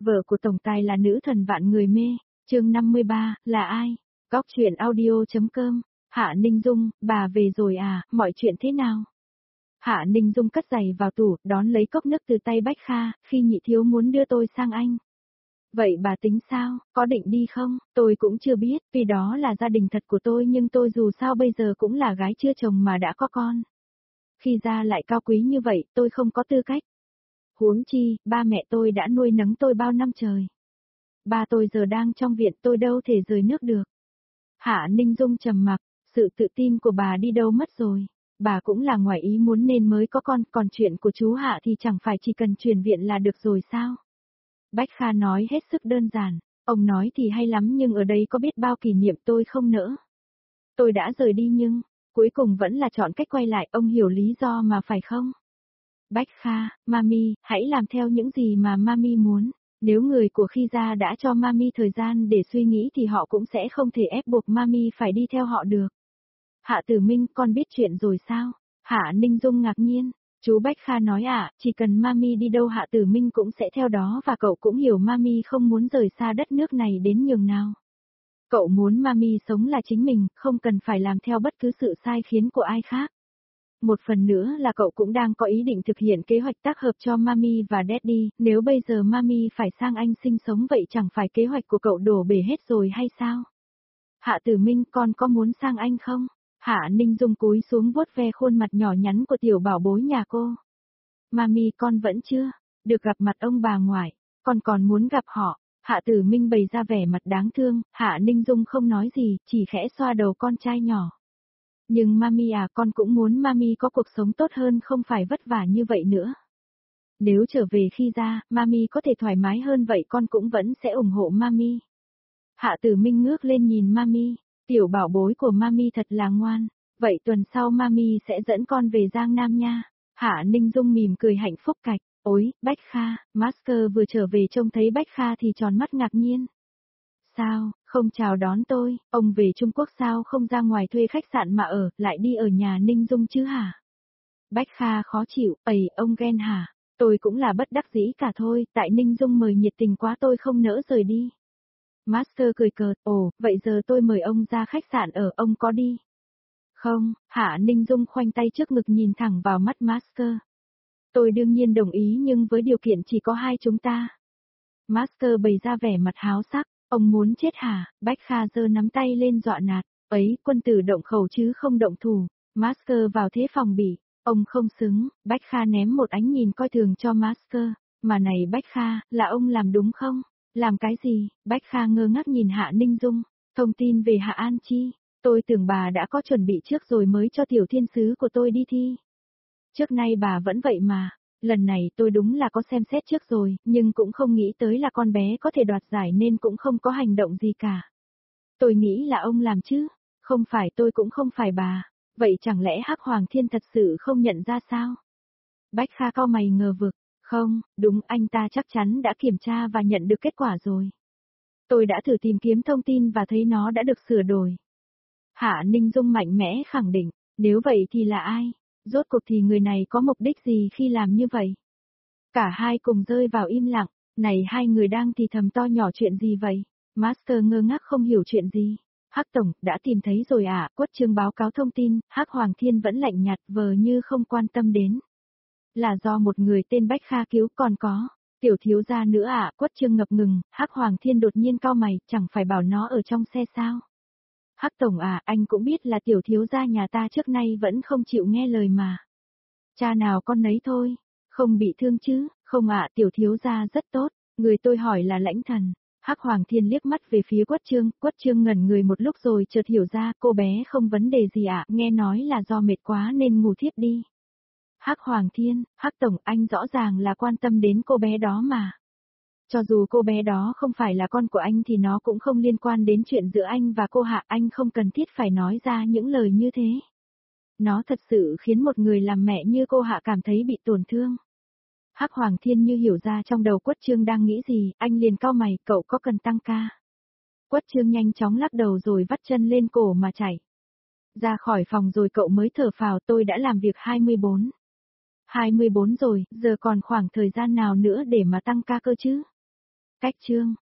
Vợ của tổng tài là nữ thần vạn người mê, chương 53, là ai? Góc truyện audio.com, Hạ Ninh Dung, bà về rồi à, mọi chuyện thế nào? Hạ Ninh Dung cất giày vào tủ, đón lấy cốc nước từ tay Bách Kha, khi nhị thiếu muốn đưa tôi sang anh. Vậy bà tính sao, có định đi không? Tôi cũng chưa biết, vì đó là gia đình thật của tôi nhưng tôi dù sao bây giờ cũng là gái chưa chồng mà đã có con. Khi ra lại cao quý như vậy, tôi không có tư cách. Huống chi, ba mẹ tôi đã nuôi nấng tôi bao năm trời. Ba tôi giờ đang trong viện, tôi đâu thể rời nước được. Hạ Ninh Dung trầm mặc, sự tự tin của bà đi đâu mất rồi. Bà cũng là ngoài ý muốn nên mới có con, còn chuyện của chú Hạ thì chẳng phải chỉ cần chuyển viện là được rồi sao? Bách Kha nói hết sức đơn giản, ông nói thì hay lắm nhưng ở đây có biết bao kỷ niệm tôi không nỡ. Tôi đã rời đi nhưng, cuối cùng vẫn là chọn cách quay lại, ông hiểu lý do mà phải không? Bách Kha, Mami, hãy làm theo những gì mà Mami muốn. Nếu người của khi ra đã cho Mami thời gian để suy nghĩ thì họ cũng sẽ không thể ép buộc Mami phải đi theo họ được. Hạ Tử Minh, con biết chuyện rồi sao? Hạ Ninh Dung ngạc nhiên. Chú Bách Kha nói chỉ cần Mami đi đâu Hạ Tử Minh cũng sẽ theo đó và cậu cũng hiểu Mami không muốn rời xa đất nước này đến nhường nào. Cậu muốn Mami sống là chính mình, không cần phải làm theo bất cứ sự sai khiến của ai khác. Một phần nữa là cậu cũng đang có ý định thực hiện kế hoạch tác hợp cho Mami và Daddy, nếu bây giờ Mami phải sang Anh sinh sống vậy chẳng phải kế hoạch của cậu đổ bể hết rồi hay sao? Hạ Tử Minh, con có muốn sang Anh không? Hạ Ninh Dung cúi xuống vuốt ve khuôn mặt nhỏ nhắn của tiểu bảo bối nhà cô. Mami, con vẫn chưa được gặp mặt ông bà ngoại, con còn muốn gặp họ. Hạ Tử Minh bày ra vẻ mặt đáng thương, Hạ Ninh Dung không nói gì, chỉ khẽ xoa đầu con trai nhỏ. Nhưng Mami con cũng muốn Mami có cuộc sống tốt hơn, không phải vất vả như vậy nữa. Nếu trở về khi ra, Mami có thể thoải mái hơn vậy con cũng vẫn sẽ ủng hộ Mami. Hạ Tử Minh ngước lên nhìn Mami, tiểu bảo bối của Mami thật là ngoan, vậy tuần sau Mami sẽ dẫn con về Giang Nam nha. Hạ Ninh Dung mỉm cười hạnh phúc cạch, ôi, Bách Kha, Master vừa trở về trông thấy Bách Kha thì tròn mắt ngạc nhiên. Sao, không chào đón tôi, ông về Trung Quốc sao không ra ngoài thuê khách sạn mà ở, lại đi ở nhà Ninh Dung chứ hả? Bách Kha khó chịu, ông ghen hả? Tôi cũng là bất đắc dĩ cả thôi, tại Ninh Dung mời nhiệt tình quá tôi không nỡ rời đi. Master cười cợt, vậy giờ tôi mời ông ra khách sạn ở, ông có đi? Không, Hạ Ninh Dung khoanh tay trước ngực nhìn thẳng vào mắt Master. Tôi đương nhiên đồng ý nhưng với điều kiện chỉ có hai chúng ta. Master bày ra vẻ mặt háo sắc. Ông muốn chết hả? Bách Kha giơ nắm tay lên dọa nạt, ấy, quân tử động khẩu chứ không động thủ. Master vào thế phòng bị, ông không xứng. Bách Kha ném một ánh nhìn coi thường cho Master. Mà này Bách Kha, là ông làm đúng không? Làm cái gì? Bách Kha ngơ ngác nhìn Hạ Ninh Dung. Thông tin về Hạ An Chi, tôi tưởng bà đã có chuẩn bị trước rồi mới cho tiểu thiên sứ của tôi đi thi. Trước nay bà vẫn vậy mà. Lần này tôi đúng là có xem xét trước rồi, nhưng cũng không nghĩ tới là con bé có thể đoạt giải nên cũng không có hành động gì cả. Tôi nghĩ là ông làm chứ, không phải tôi cũng không phải bà, vậy chẳng lẽ Hắc Hoàng Thiên thật sự không nhận ra sao? Bách Kha cau mày ngờ vực, không, đúng anh ta chắc chắn đã kiểm tra và nhận được kết quả rồi. Tôi đã thử tìm kiếm thông tin và thấy nó đã được sửa đổi. Hạ Ninh Dung mạnh mẽ khẳng định, nếu vậy thì là ai? Rốt cuộc thì người này có mục đích gì khi làm như vậy? Cả hai cùng rơi vào im lặng, này hai người đang thì thầm to nhỏ chuyện gì vậy? Master ngơ ngác không hiểu chuyện gì. Hắc Tổng, đã tìm thấy rồi Quất Trương báo cáo thông tin, Hắc Hoàng Thiên vẫn lạnh nhạt vờ như không quan tâm đến. Là do một người tên Bách Kha cứu còn có. Tiểu thiếu gia nữa Quất Trương ngập ngừng, Hắc Hoàng Thiên đột nhiên cau mày, chẳng phải bảo nó ở trong xe sao? Hắc Tổng anh cũng biết là tiểu thiếu gia nhà ta trước nay vẫn không chịu nghe lời mà. Cha nào con nấy thôi, không bị thương chứ, không tiểu thiếu gia rất tốt, người tôi hỏi là Lãnh Thần. Hắc Hoàng Thiên liếc mắt về phía Quất Trương ngẩn người một lúc rồi chợt hiểu ra cô bé không vấn đề gì nghe nói là do mệt quá nên ngủ thiếp đi. Hắc Hoàng Thiên, Hắc Tổng anh rõ ràng là quan tâm đến cô bé đó mà. Cho dù cô bé đó không phải là con của anh thì nó cũng không liên quan đến chuyện giữa anh và cô Hạ, anh không cần thiết phải nói ra những lời như thế. Nó thật sự khiến một người làm mẹ như cô Hạ cảm thấy bị tổn thương. Hắc Hoàng Thiên như hiểu ra trong đầu Quất Trương đang nghĩ gì, anh liền cau mày, cậu có cần tăng ca? Quất Trương nhanh chóng lắc đầu rồi vắt chân lên cổ mà chạy. Ra khỏi phòng rồi cậu mới thở phào, tôi đã làm việc 24. 24 rồi, giờ còn khoảng thời gian nào nữa để mà tăng ca cơ chứ? Cách chương